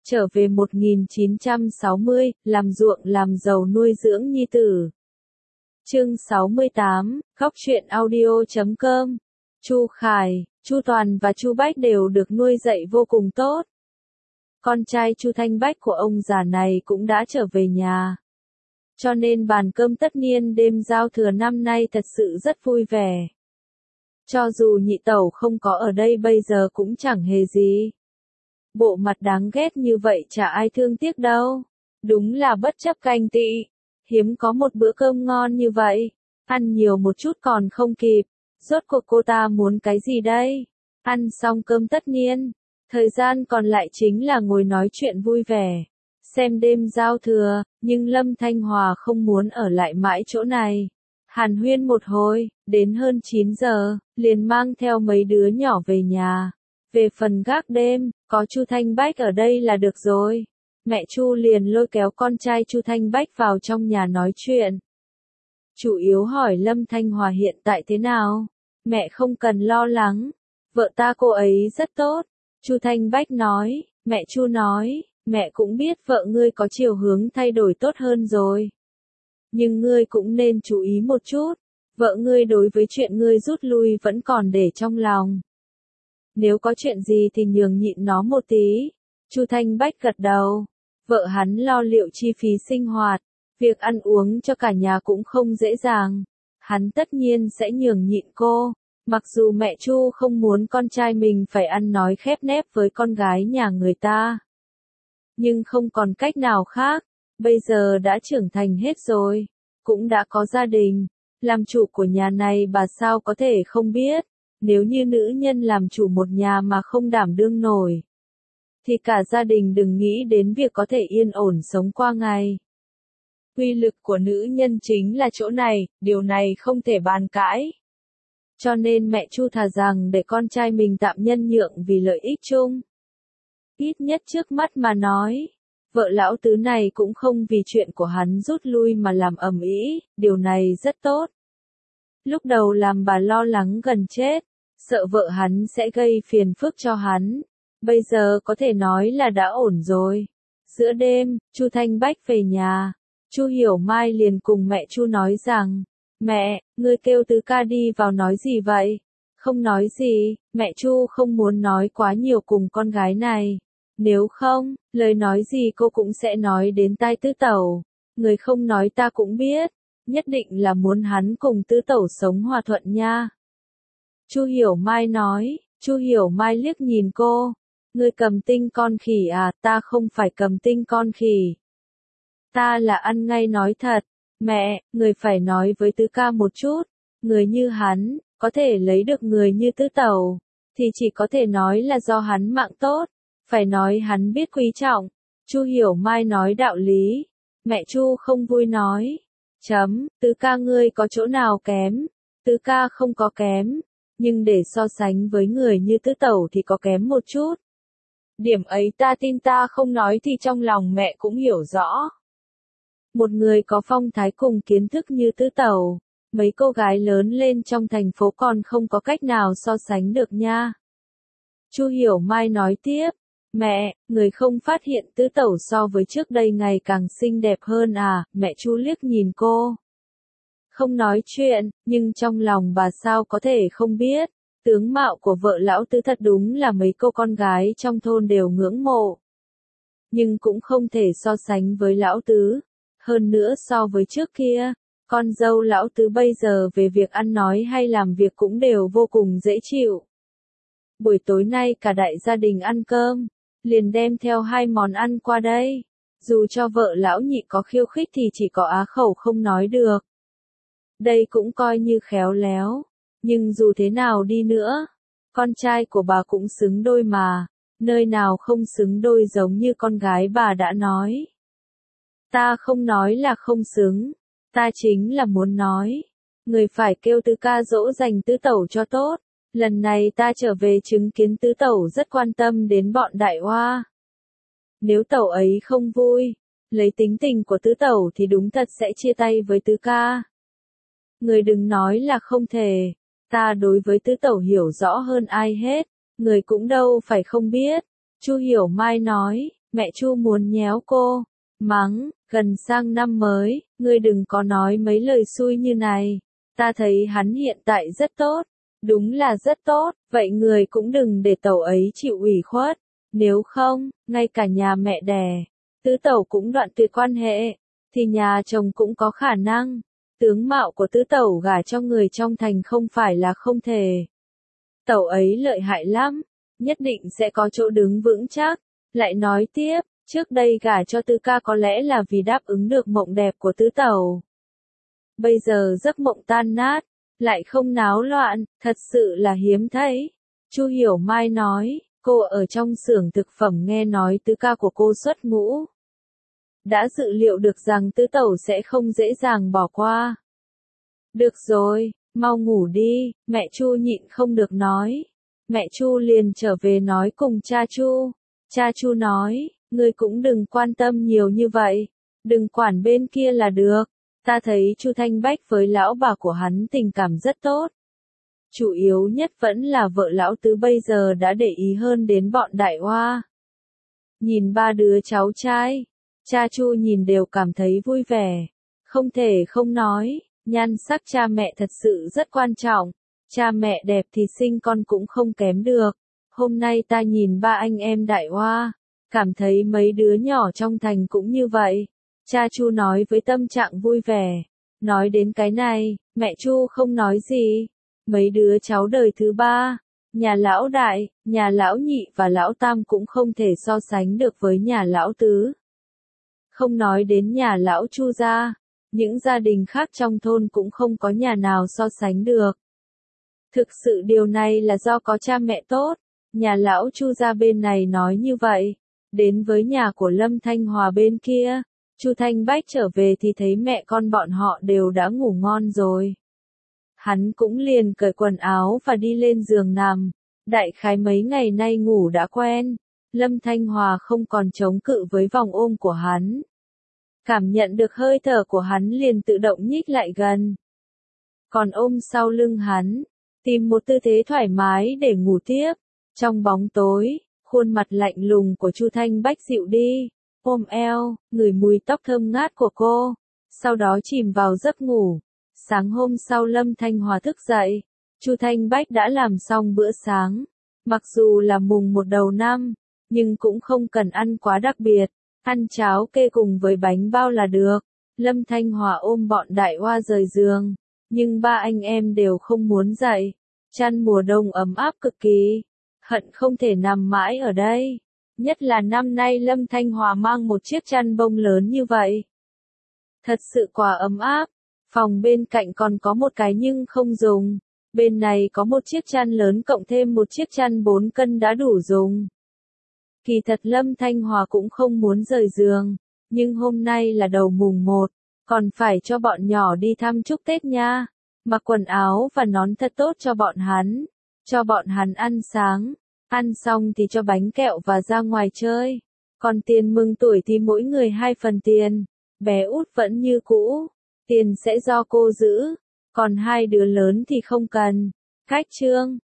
Trở về 1960, làm ruộng làm giàu nuôi dưỡng nhi tử. Chương 68, góc truyện audio.com. Chu Khải, Chu Toàn và Chu Bách đều được nuôi dạy vô cùng tốt. Con trai Chu Thanh Bách của ông già này cũng đã trở về nhà. Cho nên bàn cơm tất niên đêm giao thừa năm nay thật sự rất vui vẻ. Cho dù nhị tẩu không có ở đây bây giờ cũng chẳng hề gì. Bộ mặt đáng ghét như vậy chả ai thương tiếc đâu. Đúng là bất chấp canh tị. Hiếm có một bữa cơm ngon như vậy. Ăn nhiều một chút còn không kịp. Rốt cuộc cô ta muốn cái gì đây? Ăn xong cơm tất niên. Thời gian còn lại chính là ngồi nói chuyện vui vẻ. Xem đêm giao thừa, nhưng Lâm Thanh Hòa không muốn ở lại mãi chỗ này. Hàn huyên một hồi, đến hơn 9 giờ, liền mang theo mấy đứa nhỏ về nhà. Về phần gác đêm, có Chu Thanh Bách ở đây là được rồi. Mẹ Chu liền lôi kéo con trai Chu Thanh Bách vào trong nhà nói chuyện. Chủ yếu hỏi Lâm Thanh Hòa hiện tại thế nào. Mẹ không cần lo lắng. Vợ ta cô ấy rất tốt. Chu Thanh Bách nói. Mẹ Chu nói. Mẹ cũng biết vợ ngươi có chiều hướng thay đổi tốt hơn rồi. Nhưng ngươi cũng nên chú ý một chút. Vợ ngươi đối với chuyện ngươi rút lui vẫn còn để trong lòng. Nếu có chuyện gì thì nhường nhịn nó một tí. Chu Thanh Bách gật đầu. Vợ hắn lo liệu chi phí sinh hoạt. Việc ăn uống cho cả nhà cũng không dễ dàng. Hắn tất nhiên sẽ nhường nhịn cô. Mặc dù mẹ Chu không muốn con trai mình phải ăn nói khép nép với con gái nhà người ta. Nhưng không còn cách nào khác. Bây giờ đã trưởng thành hết rồi. Cũng đã có gia đình. Làm chủ của nhà này bà sao có thể không biết. Nếu như nữ nhân làm chủ một nhà mà không đảm đương nổi. Thì cả gia đình đừng nghĩ đến việc có thể yên ổn sống qua ngày. Uy lực của nữ nhân chính là chỗ này, điều này không thể bàn cãi. Cho nên mẹ Chu thà rằng để con trai mình tạm nhân nhượng vì lợi ích chung. Ít nhất trước mắt mà nói, vợ lão tứ này cũng không vì chuyện của hắn rút lui mà làm ầm ĩ, điều này rất tốt. Lúc đầu làm bà lo lắng gần chết, sợ vợ hắn sẽ gây phiền phức cho hắn. Bây giờ có thể nói là đã ổn rồi. Giữa đêm, Chu Thanh Bách về nhà. Chu Hiểu Mai liền cùng mẹ Chu nói rằng, mẹ, ngươi kêu tứ ca đi vào nói gì vậy? Không nói gì, mẹ Chu không muốn nói quá nhiều cùng con gái này. Nếu không, lời nói gì cô cũng sẽ nói đến tai tứ tẩu. Người không nói ta cũng biết, nhất định là muốn hắn cùng tứ tẩu sống hòa thuận nha. Chu Hiểu Mai nói. Chu Hiểu Mai liếc nhìn cô. Ngươi cầm tinh con khỉ à? Ta không phải cầm tinh con khỉ. Ta là ăn ngay nói thật. Mẹ, người phải nói với tứ ca một chút. Người như hắn, có thể lấy được người như tứ tẩu. Thì chỉ có thể nói là do hắn mạng tốt. Phải nói hắn biết quý trọng. Chu Hiểu Mai nói đạo lý. Mẹ Chu không vui nói. Tứ ca ngươi có chỗ nào kém? Tứ ca không có kém. Nhưng để so sánh với người như tứ tẩu thì có kém một chút. Điểm ấy ta tin ta không nói thì trong lòng mẹ cũng hiểu rõ. Một người có phong thái cùng kiến thức như tứ tẩu, mấy cô gái lớn lên trong thành phố còn không có cách nào so sánh được nha. Chu Hiểu Mai nói tiếp, mẹ, người không phát hiện tứ tẩu so với trước đây ngày càng xinh đẹp hơn à? Mẹ Chu liếc nhìn cô. Không nói chuyện, nhưng trong lòng bà sao có thể không biết. Tướng mạo của vợ lão tứ thật đúng là mấy cô con gái trong thôn đều ngưỡng mộ. Nhưng cũng không thể so sánh với lão tứ. Hơn nữa so với trước kia, con dâu lão tứ bây giờ về việc ăn nói hay làm việc cũng đều vô cùng dễ chịu. Buổi tối nay cả đại gia đình ăn cơm, liền đem theo 2 món ăn qua đây. Dù cho vợ lão nhị có khiêu khích thì chỉ có á khẩu không nói được. Đây cũng coi như khéo léo. Nhưng dù thế nào đi nữa, con trai của bà cũng xứng đôi mà, nơi nào không xứng đôi giống như con gái bà đã nói. Ta không nói là không xứng, ta chính là muốn nói. Người phải kêu tứ ca dỗ dành tứ tẩu cho tốt. Lần này ta trở về chứng kiến tứ tẩu rất quan tâm đến bọn đại hoa. Nếu tẩu ấy không vui, lấy tính tình của tứ tẩu thì đúng thật sẽ chia tay với tứ ca. Người đừng nói là không thể. Ta đối với tứ tẩu hiểu rõ hơn ai hết, người cũng đâu phải không biết. Chu Hiểu Mai nói, Mẹ Chu muốn nhéo cô, mắng, gần sang năm mới, ngươi đừng có nói mấy lời xui như này. Ta thấy hắn hiện tại rất tốt, đúng là rất tốt, vậy người cũng đừng để tẩu ấy chịu ủy khuất, nếu không, ngay cả nhà mẹ đẻ, tứ tẩu cũng đoạn tuyệt quan hệ, thì nhà chồng cũng có khả năng. Tướng mạo của tứ tẩu gả cho người trong thành không phải là không thể. Tẩu ấy lợi hại lắm, nhất định sẽ có chỗ đứng vững chắc. Lại nói tiếp, trước đây gả cho tứ ca có lẽ là vì đáp ứng được mộng đẹp của tứ tẩu. Bây giờ giấc mộng tan nát, lại không náo loạn, thật sự là hiếm thấy. Chu Hiểu Mai nói, cô ở trong xưởng thực phẩm nghe nói tứ ca của cô xuất ngũ. Đã dự liệu được rằng tứ tẩu sẽ không dễ dàng bỏ qua. Được rồi, mau ngủ đi, mẹ Chu nhịn không được nói. Mẹ Chu liền trở về nói cùng cha Chu. Cha Chu nói, ngươi cũng đừng quan tâm nhiều như vậy, đừng quản bên kia là được. Ta thấy Chu Thanh Bách với lão bà của hắn tình cảm rất tốt. Chủ yếu nhất vẫn là vợ lão tứ bây giờ đã để ý hơn đến bọn đại hoa. Nhìn ba đứa cháu trai, cha Chu nhìn đều cảm thấy vui vẻ. Không thể không nói, nhan sắc cha mẹ thật sự rất quan trọng. Cha mẹ đẹp thì sinh con cũng không kém được. Hôm nay ta nhìn ba anh em đại hoa, cảm thấy mấy đứa nhỏ trong thành cũng như vậy. Cha Chu nói với tâm trạng vui vẻ. Nói đến cái này, mẹ Chu không nói gì. Mấy đứa cháu đời thứ ba, nhà lão đại, nhà lão nhị và lão tam cũng không thể so sánh được với nhà lão tứ. Không nói đến nhà lão Chu gia, những gia đình khác trong thôn cũng không có nhà nào so sánh được. Thực sự điều này là do có cha mẹ tốt. Nhà lão Chu gia bên này nói như vậy. Đến với nhà của Lâm Thanh Hòa bên kia, Chu Thanh Bách trở về thì thấy mẹ con bọn họ đều đã ngủ ngon rồi. Hắn cũng liền cởi quần áo và đi lên giường nằm. Đại khái mấy ngày nay ngủ đã quen. Lâm Thanh Hòa không còn chống cự với vòng ôm của hắn. Cảm nhận được hơi thở của hắn liền tự động nhích lại gần. Còn ôm sau lưng hắn, tìm một tư thế thoải mái để ngủ tiếp. Trong bóng tối, khuôn mặt lạnh lùng của Chu Thanh Bách dịu đi, ôm eo, ngửi mùi tóc thơm ngát của cô, sau đó chìm vào giấc ngủ. Sáng hôm sau Lâm Thanh Hòa thức dậy, Chu Thanh Bách đã làm xong bữa sáng. Mặc dù là mùng 1 đầu năm, nhưng cũng không cần ăn quá đặc biệt, ăn cháo kê cùng với bánh bao là được. Lâm Thanh Hòa ôm bọn đại hoa rời giường, nhưng ba anh em đều không muốn dậy. Chăn mùa đông ấm áp cực kỳ, hận không thể nằm mãi ở đây. Nhất là năm nay Lâm Thanh Hòa mang một chiếc chăn bông lớn như vậy. Thật sự quá ấm áp. Phòng bên cạnh còn có một cái nhưng không dùng. Bên này có một chiếc chăn lớn cộng thêm một chiếc chăn 4 cân đã đủ dùng. Kỳ thật Lâm Thanh Hòa cũng không muốn rời giường. Nhưng hôm nay là đầu mùng 1, còn phải cho bọn nhỏ đi thăm chúc Tết nha. Mặc quần áo và nón thật tốt cho bọn hắn. Cho bọn hắn ăn sáng. Ăn xong thì cho bánh kẹo và ra ngoài chơi. Còn tiền mừng tuổi thì mỗi người 2 phần tiền. Bé út vẫn như cũ. Tiền sẽ do cô giữ. Còn hai đứa lớn thì không cần. Cách chương.